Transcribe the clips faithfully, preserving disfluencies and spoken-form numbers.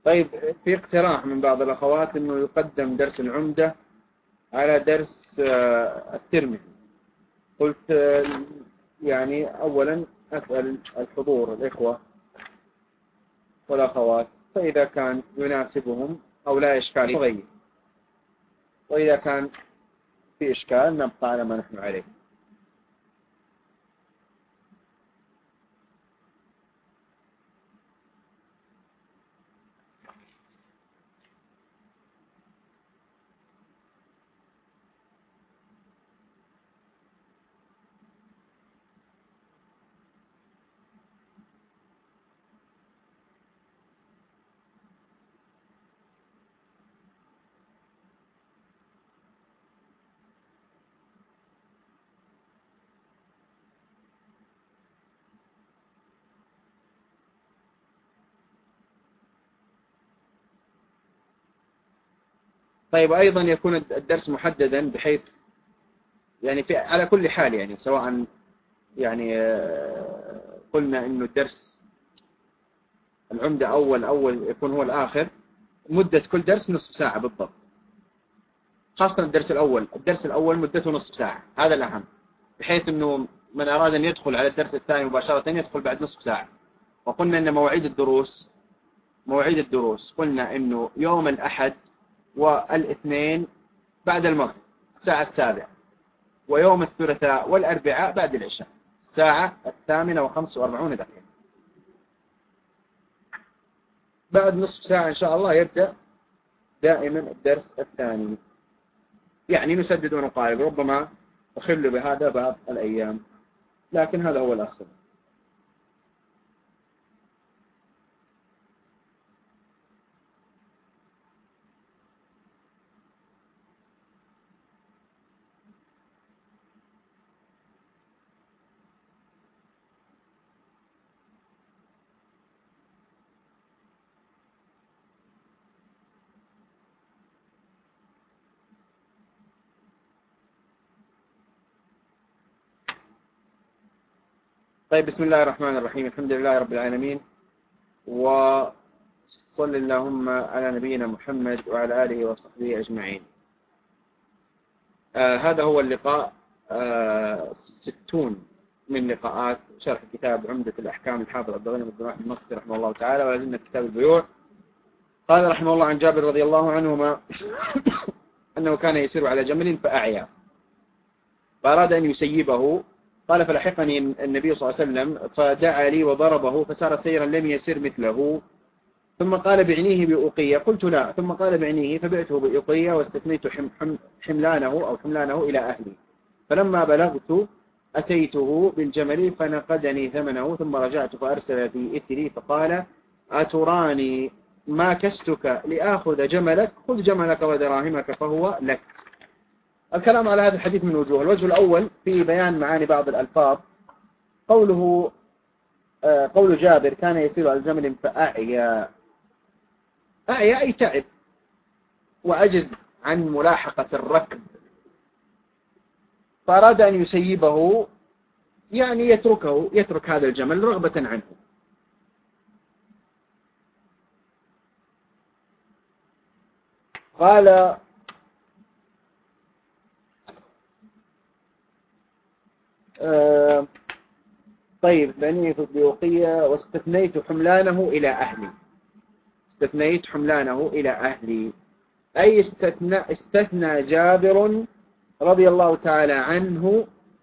طيب، في اقتراح من بعض الأخوات أنه يقدم درس العمدة على درس الترمذي. قلت يعني أولا أسأل الحضور الإخوة والأخوات، فإذا كان يناسبهم أو لا إشكال يغير، وإذا كان في إشكال نبقى على ما نحن عليه. طيب، أيضا يكون الدرس محددا بحيث يعني في على كل حال، يعني سواء يعني قلنا إنه الدرس العمدة أول أول يكون هو الآخر، مدة كل درس نصف ساعة بالضبط، خاصة الدرس الأول. الدرس الأول مدته نصف ساعة، هذا الأهم، بحيث أنه من أراد أن يدخل على الدرس الثاني مباشرة يدخل بعد نصف ساعة. وقلنا أن مواعيد الدروس مواعيد الدروس قلنا أنه يوم الأحد والاثنين بعد المغرب الساعة السابعة، ويوم الثلاثاء والأربعاء بعد العشاء الساعة الثامنة وخمس وأربعون دقيقة. بعد نصف ساعة إن شاء الله يبدأ دائما الدرس الثاني، يعني نسدد ونقارب. ربما أخل بهذا بعض الأيام، لكن هذا هو الأحسن. طيب، بسم الله الرحمن الرحيم. الحمد لله رب العالمين، وصل اللهم على نبينا محمد وعلى آله وصحبه أجمعين. آه هذا هو اللقاء آه ستون من لقاءات شرح كتاب عمدة الأحكام الحافظ عبد الغني بن أحمد المقدسي رحمه الله تعالى، ولا زلنا كتاب البيوع. قال رحمه الله عن جابر رضي الله عنهما أنه كان يسير على جمل فأعيا، فأراد أن يسيبه، قال فلحقني النبي صلى الله عليه وسلم فدعا لي وضربه فسار سيرا لم يسر مثله، ثم قال بعنيه بأقية، قلت لا، ثم قال بعنيه فبعته بأقية واستثنيت حم حم حملانه أو حملانه إلى أهلي، فلما بلغت أتيته بالجمل فنقدني ثمنه، ثم رجعت فأرسل في إثري فقال أتراني ما كستك لآخذ جملك، خذ جملك ودراهمك فهو لك. الكلام على هذا الحديث من وجوه. الوجه الأول في بيان معاني بعض الألفاظ، قوله آه قول جابر كان يسير على الجمل فأعيا، أعيا أي تعب وأجز عن ملاحقة الركب، فأراد أن يسيبه يعني يتركه يترك هذا الجمل رغبة عنه. قال آه طيب بني بوقية واستثنيت حملانه إلى أهلي، استثنيت حملانه إلى أهلي أي استثنى, استثنى جابر رضي الله تعالى عنه،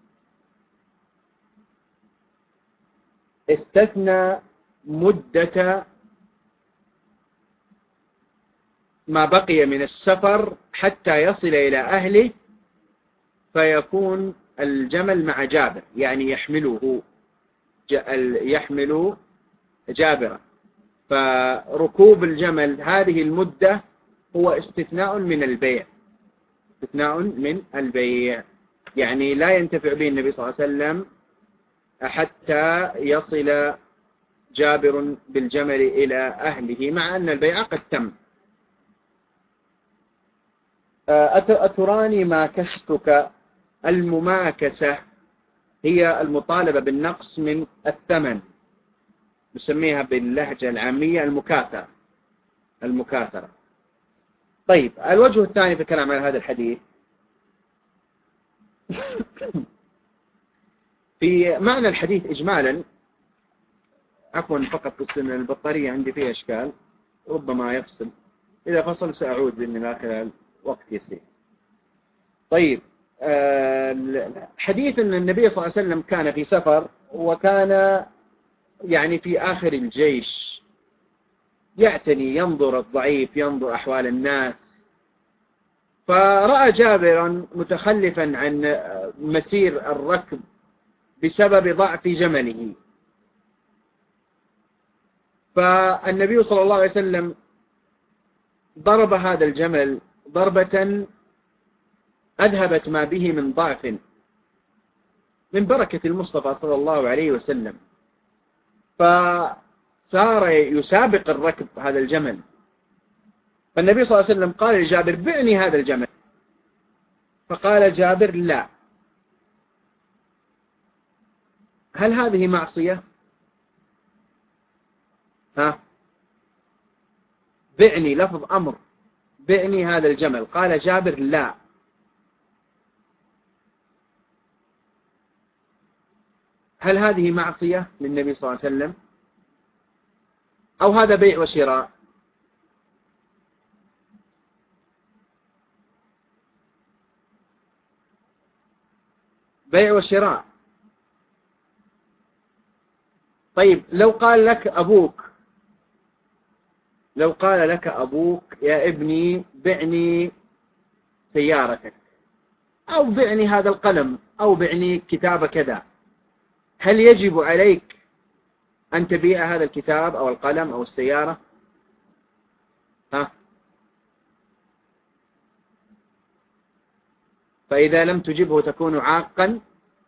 استثنى مدة ما بقي من السفر حتى يصل إلى أهله، فيكون الجمل مع جابر، يعني يحمله يحمل جابرا، فركوب الجمل هذه المدة هو استثناء من البيع، استثناء من البيع، يعني لا ينتفع به النبي صلى الله عليه وسلم حتى يصل جابر بالجمل إلى أهله، مع أن البيع قد تم. أتراني ما كشتك، المماكسة هي المطالبة بالنقص من الثمن، نسميها باللهجة العامية المكاسة، المكاسرة. طيب الوجه الثاني في الكلام على هذا الحديث في معنى الحديث إجمالا، عفوا فقط بس إن البطارية عندي فيها إشكال ربما يفصل، إذا فصل سأعود بإذن الله خلال وقت يسير. طيب حديث أن النبي صلى الله عليه وسلم كان في سفر وكان يعني في آخر الجيش يعتني ينظر الضعيف ينظر أحوال الناس، فرأى جابرا متخلفا عن مسير الركب بسبب ضعف جمله، فالنبي صلى الله عليه وسلم ضرب هذا الجمل ضربة أذهبت ما به من ضعف من بركة المصطفى صلى الله عليه وسلم، فصار يسابق الركب هذا الجمل. فالنبي صلى الله عليه وسلم قال لجابر بعني هذا الجمل، فقال جابر لا. هل هذه معصية؟ ها بعني لفظ أمر، بعني هذا الجمل، قال جابر لا. هل هذه معصية للنبي صلى الله عليه وسلم أو هذا بيع وشراء؟ بيع وشراء. طيب لو قال لك أبوك لو قال لك أبوك يا ابني بعني سيارتك أو بعني هذا القلم أو بعني كتاب كذا، هل يجب عليك أن تبيع هذا الكتاب أو القلم أو السيارة؟ ها؟ فإذا لم تجبه تكون عاقا؟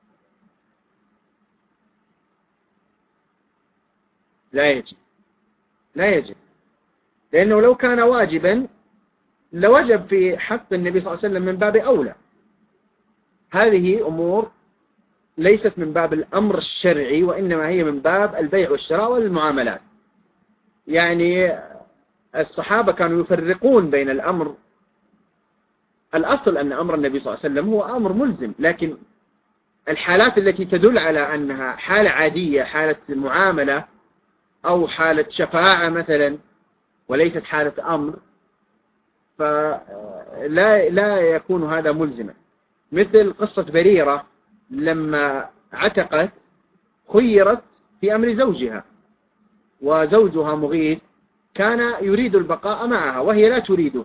لا يجب لا يجب لأنه لو كان واجبا لوجب في حق النبي صلى الله عليه وسلم من باب أولى. هذه أمور ليست من باب الأمر الشرعي، وإنما هي من باب البيع والشراء والمعاملات. يعني الصحابة كانوا يفرقون بين الأمر، الأصل أن أمر النبي صلى الله عليه وسلم هو أمر ملزم، لكن الحالات التي تدل على أنها حالة عادية، حالة معاملة أو حالة شفاعة مثلا وليست حالة أمر، فلا لا يكون هذا ملزما. مثل قصة بريرة لما عتقت خيرت في أمر زوجها، وزوجها مغيث كان يريد البقاء معها وهي لا تريده،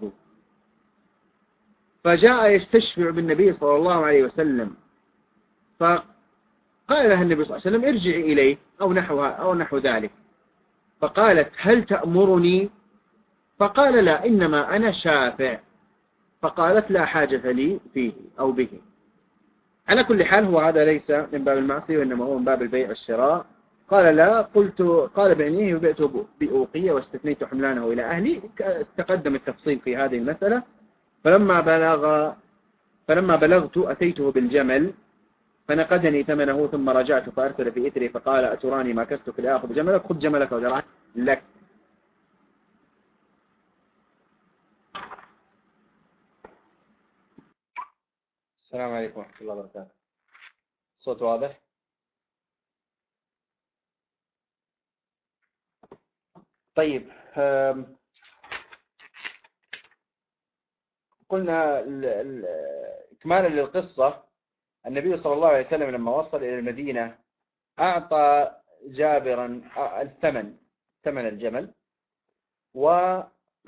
فجاء يستشفع بالنبي صلى الله عليه وسلم، فقال لها النبي صلى الله عليه وسلم ارجعي إليه أو نحوها أو نحو ذلك، فقالت هل تأمرني؟ فقال لا إنما أنا شافع، فقالت لا حاجة لي فيه أو به. على كل حال هو هذا ليس من باب المعصية وإنما هو من باب البيع والشراء. قال لا، قلت قال بعنيه وبعته بأوقية واستثنيت حملانه إلى أهلي. تقدم التفصيل في هذه المسألة. فلما بلغ فلما بلغت أتيته بالجمل فنقدني ثمنه ثم رجعت فأرسل في إثري فقال أتراني ما كستك لآخذ جملك، خذ جملك ودرعك لك. السلام عليكم ورحمة الله وبركاته. صوت واضح؟ طيب قلنا إكمالا للقصة، النبي صلى الله عليه وسلم لما وصل إلى المدينة أعطى جابرا الثمن ثمن الجمل، ولما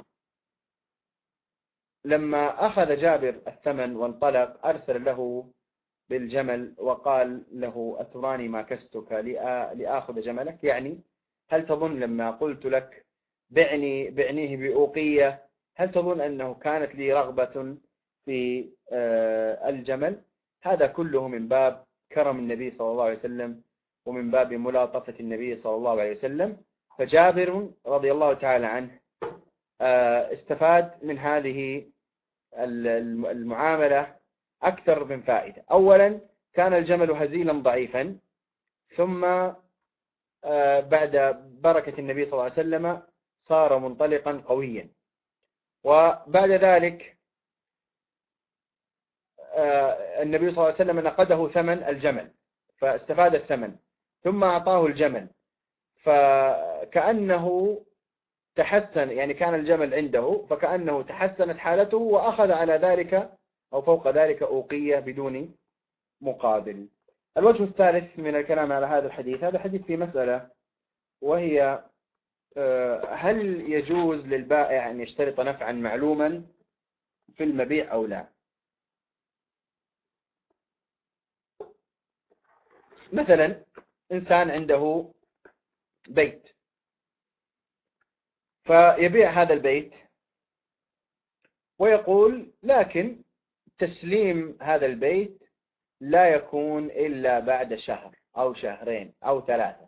أخذ جابر الثمن وانطلق أرسل له بالجمل وقال له أتراني ما كستك لآخذ جملك، يعني هل تظن لما قلت لك بعني بعنيه بأوقية هل تظن أنه كانت لي رغبة في الجمل؟ هذا كله من باب كرم النبي صلى الله عليه وسلم ومن باب ملاطفة النبي صلى الله عليه وسلم. فجابر رضي الله تعالى عنه استفاد من هذه المعاملة أكثر من فائدة. أولا كان الجمل هزيلا ضعيفا، ثم بعد بركة النبي صلى الله عليه وسلم صار منطلقا قويا. وبعد ذلك النبي صلى الله عليه وسلم نقده ثمن الجمل فاستفاد الثمن، ثم أعطاه الجمل، فكأنه تحسن، يعني كان الجمل عنده فكأنه تحسنت حالته وأخذ على ذلك أو فوق ذلك أوقية بدون مقابل. الوجه الثالث من الكلام على هذا الحديث، هذا حديث في مسألة، وهي هل يجوز للبائع أن يشترط نفعا معلوما في المبيع أو لا؟ مثلا إنسان عنده بيت فيبيع هذا البيت ويقول لكن تسليم هذا البيت لا يكون إلا بعد شهر أو شهرين أو ثلاثة.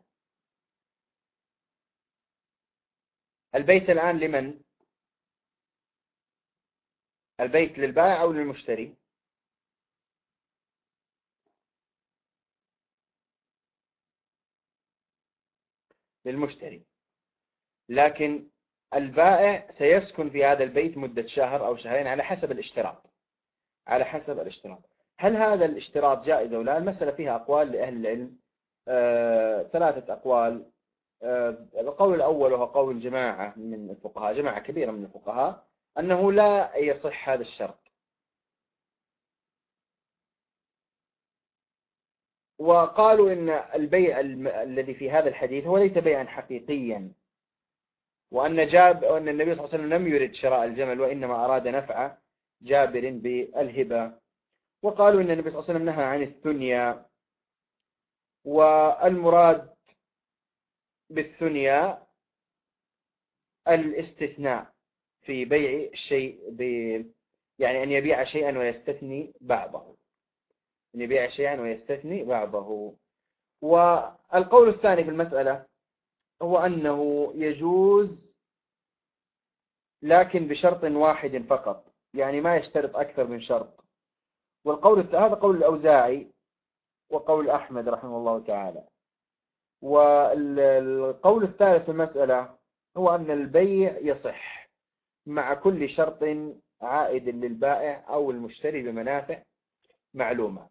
البيت الآن لمن؟ البيت للبائع أو للمشتري؟ للمشتري، لكن البائع سيسكن في هذا البيت مدة شهر أو شهرين على حسب الاشتراط، على حسب الاشتراط. هل هذا الاشتراط جائز أو لا؟ المسألة فيها أقوال لأهل العلم، آه، ثلاثة أقوال. آه، القول الأول وهو قول جماعة من الفقهاء، جماعة كبيرة من الفقهاء، أنه لا يصح هذا الشرط، وقالوا إن البيع الم- الذي في هذا الحديث هو ليس بيعا حقيقيا، وأن جاب وأن النبي صلى الله عليه وسلم لم يرد شراء الجمل وإنما أراد نفع جابر بالهبة. وقالوا إن النبي صلى الله عليه وسلم نهى عن الثنيا، والمراد بالثنيا الاستثناء في بيع الشيء ب... يعني أن يبيع شيئا ويستثني بعضه، أن يبيع شيئا ويستثني بعضه. والقول الثاني في المسألة هو أنه يجوز لكن بشرط واحد فقط، يعني ما يشترط أكثر من شرط. والقول الث... هذا قول الأوزاعي وقول أحمد رحمه الله تعالى. والقول الثالث في المسألة هو أن البيع يصح مع كل شرط عائد للبائع أو المشتري بمنافع معلومة.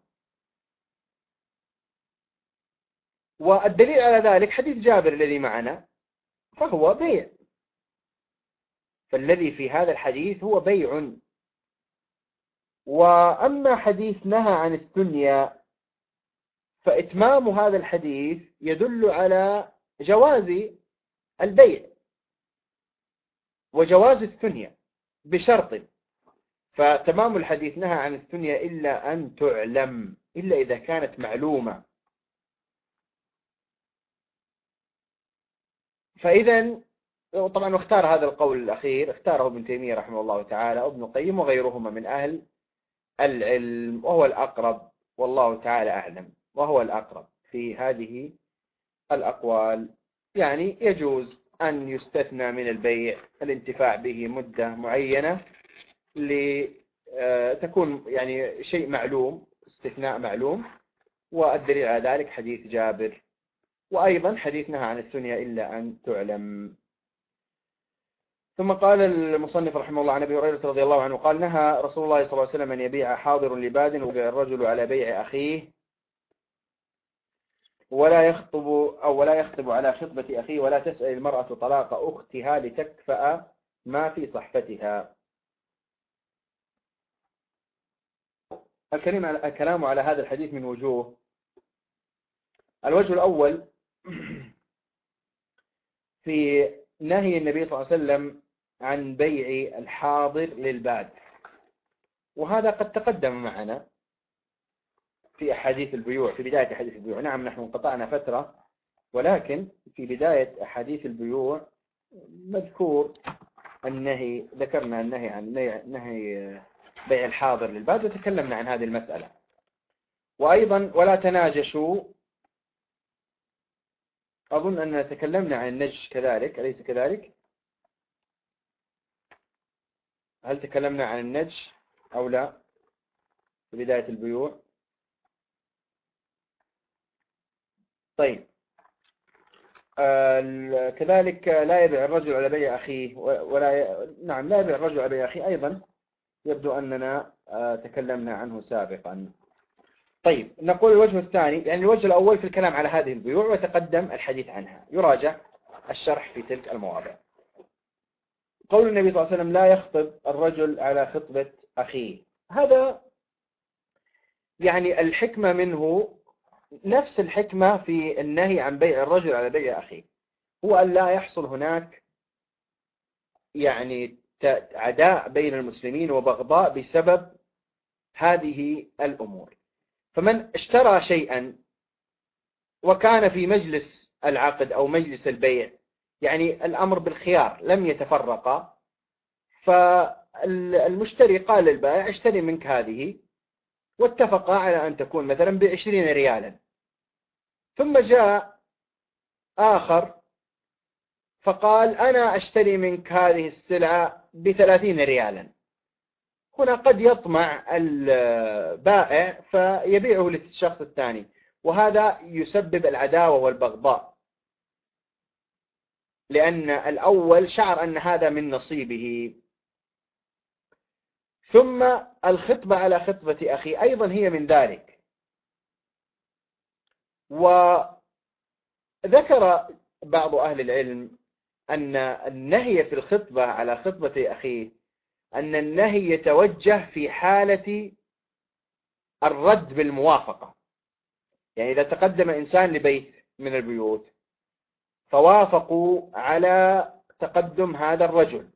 والدليل على ذلك حديث جابر الذي معنا، فهو بيع، فالذي في هذا الحديث هو بيع. وأما حديث نهى عن الثنيا فإتمام هذا الحديث يدل على جواز البيع وجواز الثنيا بشرط، فتمام الحديث نهى عن الثنيا إلا أن تعلم، إلا إذا كانت معلومة. فإذا طبعا اختار هذا القول الأخير، اختاره ابن تيمية رحمه الله تعالى وابن القيم وغيرهما من أهل العلم، وهو الأقرب والله تعالى أعلم، وهو الأقرب في هذه الأقوال. يعني يجوز أن يستثنى من البيع الانتفاع به مدة معينة لتكون يعني شيء معلوم، استثناء معلوم. والدليل على ذلك حديث جابر، وأيضا حديث نهى عن الثنيا إلا أن تعلم. ثم قال المصنف رحمه الله عن أبي هريرة رضي الله عنه قال نهى رسول الله صلى الله عليه وسلم أن يبيع حاضر لباد ويبيع الرجل على بيع أخيه، ولا يخطب أو ولا يخطب على خطبة أخيه، ولا تسأل المرأة طلاق أختها لتكفأ ما في صحفتها. الكلام على هذا الحديث من وجوه. الوجه الأول في نهي النبي صلى الله عليه وسلم عن بيع الحاضر للباد، وهذا قد تقدم معنا في أحاديث البيوع، في بداية أحاديث البيوع. نعم نحن انقطعنا فترة، ولكن في بداية أحاديث البيوع مذكور النهي، ذكرنا النهي عن نهي بيع الحاضر للباد وتكلمنا عن هذه المسألة. وأيضا ولا تناجشوا، أظن أننا تكلمنا عن النجش كذلك، أليس كذلك؟ هل تكلمنا عن النجش أو لا في بداية البيوع؟ طيب، كذلك لا يبيع الرجل على بيع أخيه ولا ي... نعم لا يبيع الرجل على بيع أخيه أيضا يبدو أننا تكلمنا عنه سابقا. طيب نقول الوجه الثاني، يعني الوجه الأول في الكلام على هذه البيوع وتقدم الحديث عنها، يراجع الشرح في تلك المواضع. قول النبي صلى الله عليه وسلم لا يخطب الرجل على خطبة أخيه، هذا يعني الحكمة منه نفس الحكمة في النهي عن بيع الرجل على بيع أخيه، هو أن لا يحصل هناك يعني عداء بين المسلمين وبغضاء بسبب هذه الأمور. فمن اشترى شيئا وكان في مجلس العقد أو مجلس البيع، يعني الأمر بالخيار لم يتفرقا، فالمشتري قال للبائع اشتري منك هذه، واتفقا على أن تكون مثلا بعشرين ريالا، ثم جاء آخر فقال أنا أشتري منك هذه السلعة بثلاثين ريالا، هنا قد يطمع البائع فيبيعه للشخص الثاني، وهذا يسبب العداوة والبغضاء، لأن الأول شعر أن هذا من نصيبه. ثم الخطبة على خطبة أخي أيضا هي من ذلك. وذكر بعض أهل العلم أن النهي في الخطبة على خطبة أخيه أن النهي يتوجه في حالة الرد بالموافقة، يعني إذا تقدم إنسان لبيت من البيوت فوافقوا على تقدم هذا الرجل،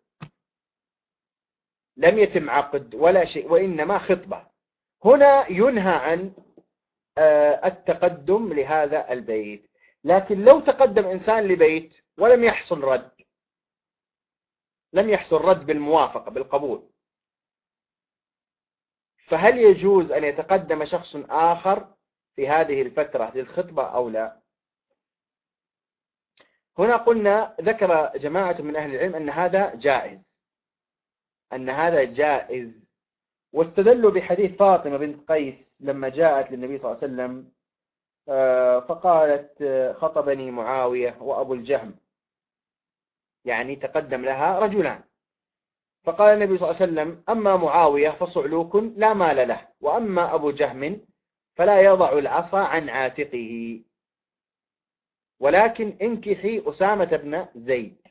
لم يتم عقد ولا شيء وإنما خطبة، هنا ينهى عن التقدم لهذا البيت. لكن لو تقدم إنسان لبيت ولم يحصل رد، لم يحصل رد بالموافقة بالقبول، فهل يجوز أن يتقدم شخص آخر في هذه الفترة للخطبة أو لا؟ هنا قلنا ذكر جماعة من أهل العلم أن هذا جائز، أن هذا جائز، واستدلوا بحديث فاطمة بنت قيس لما جاءت للنبي صلى الله عليه وسلم فقالت خطبني معاوية وأبو الجهم، يعني تقدم لها رجلان، فقال النبي صلى الله عليه وسلم أما معاوية فصعلوك لا مال له، وأما أبو جهم فلا يضع العصا عن عاتقه، ولكن انكحي أسامة بن زيد،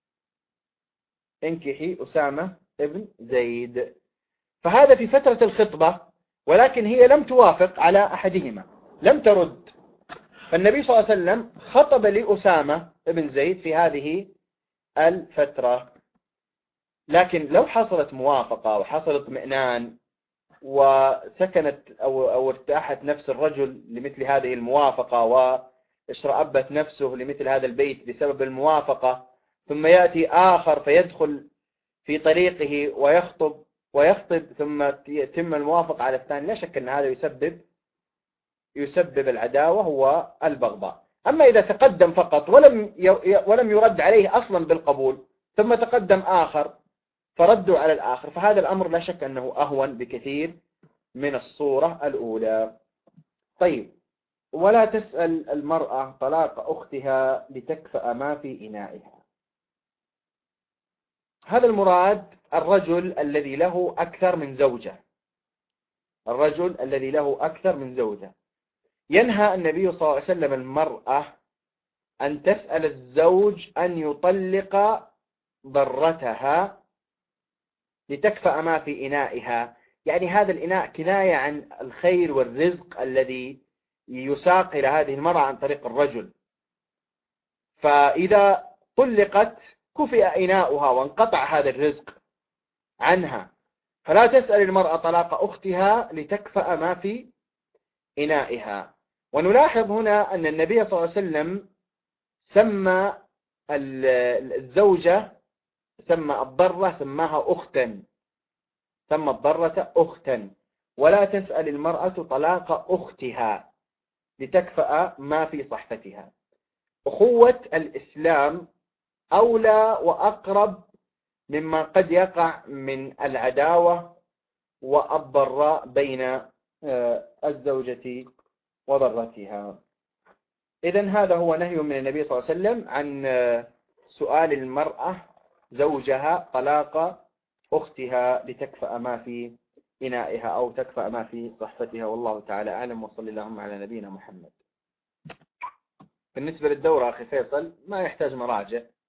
انكحي أسامة بن زيد. فهذا في فترة الخطبة، ولكن هي لم توافق على أحدهما، لم ترد، فالنبي صلى الله عليه وسلم خطب لأسامة بن زيد في هذه الفترة. لكن لو حصلت موافقة وحصل اطمئنان وسكنت أو, أو ارتاحت نفس الرجل لمثل هذه الموافقة واشرأبت نفسه لمثل هذا البيت بسبب الموافقة، ثم يأتي آخر فيدخل في طريقه ويخطب ويخطب ثم يتم الموافقة على الثاني، لا شك أن هذا يسبب يسبب العداوة والبغضاء. أما إذا تقدم فقط ولم ولم يرد عليه أصلا بالقبول، ثم تقدم آخر فردوا على الآخر، فهذا الأمر لا شك أنه أهون بكثير من الصورة الأولى. طيب، ولا تسأل المرأة طلاق أختها لتكفأ ما في إنائها. هذا المراد الرجل الذي له أكثر من زوجة، الرجل الذي له أكثر من زوجة. ينهى النبي صلى الله عليه وسلم المرأة أن تسأل الزوج أن يطلق ضرتها لتكفأ ما في إنائها، يعني هذا الإناء كناية عن الخير والرزق الذي يساق إلى هذه المرأة عن طريق الرجل، فإذا طلقت كفئ إناؤها وانقطع هذا الرزق عنها، فلا تسأل المرأة طلاق أختها لتكفأ ما في إنائها. ونلاحظ هنا أن النبي صلى الله عليه وسلم سمى الزوجة، سمى الضرة سماها أختا، سمى الضرة أختا، ولا تسأل المرأة طلاق أختها لتكفأ ما في صحفتها. أخوة الإسلام أولى وأقرب مما قد يقع من العداوة والضراء بين الزوجة وضرتها. إذن هذا هو نهي من النبي صلى الله عليه وسلم عن سؤال المرأة زوجها طلاق أختها لتكفأ ما في إنائها أو تكفأ ما في صحفتها، والله تعالى أعلم. وصلى اللهم على نبينا محمد. بالنسبة للدورة أخي فيصل ما يحتاج مراجع،